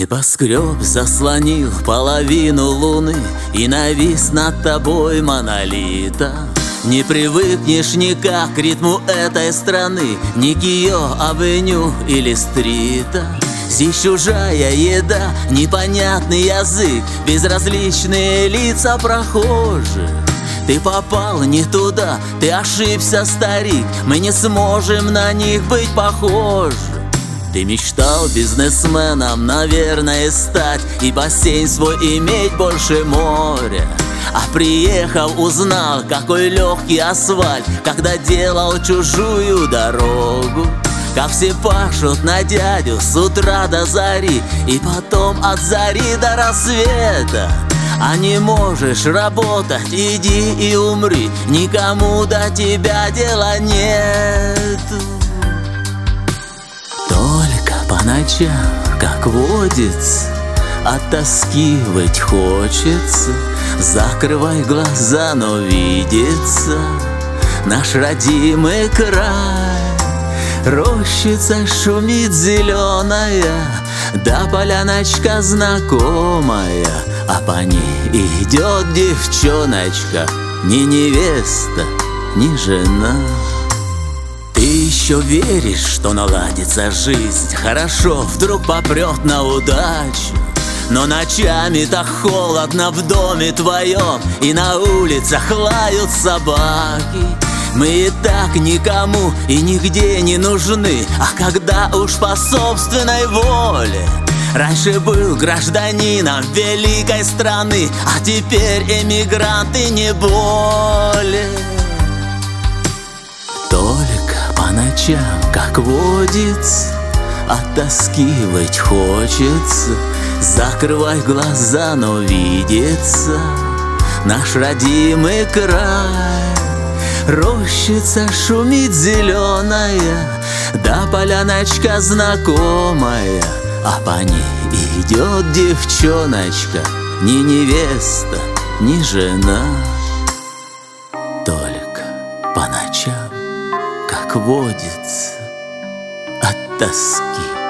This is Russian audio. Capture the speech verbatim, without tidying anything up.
Небоскреб заслонил половину луны и навис над тобой монолита. Не привыкнешь никак к ритму этой страны, ни к ее авеню или стрита. Здесь чужая еда, непонятный язык, безразличные лица прохожих. Ты попал не туда, ты ошибся, старик, мы не сможем на них быть похожи. Ты мечтал бизнесменом, наверное, стать и бассейн свой иметь больше моря. А приехав, узнал, какой легкий асфальт, когда делал чужую дорогу. Как все пашут на дядю с утра до зари, и потом от зари до рассвета. А не можешь работать, иди и умри, никому до тебя дела нет. Только по ночам, как водится, от тоски выть хочется. Закрывай глаза, но видится наш родимый край. Рощица шумит зеленая, да поляночка знакомая, а по ней идет девчоночка, ни невеста, ни жена. Ты еще веришь, что наладится жизнь, хорошо вдруг попрет на удачу. Но ночами так холодно в доме твоем, и на улицах лают собаки. Мы и так никому и нигде не нужны, а когда уж по собственной воле. Раньше был гражданином великой страны, а теперь эмигранты не более. Только по ночам, как водится, от тоски выть хочется. Закрывай глаза, но видится наш родимый край. Рощица шумит зеленая, да поляночка знакомая, а по ней идет девчоночка, ни невеста, ни жена. Только по ночам, как водится, от тоски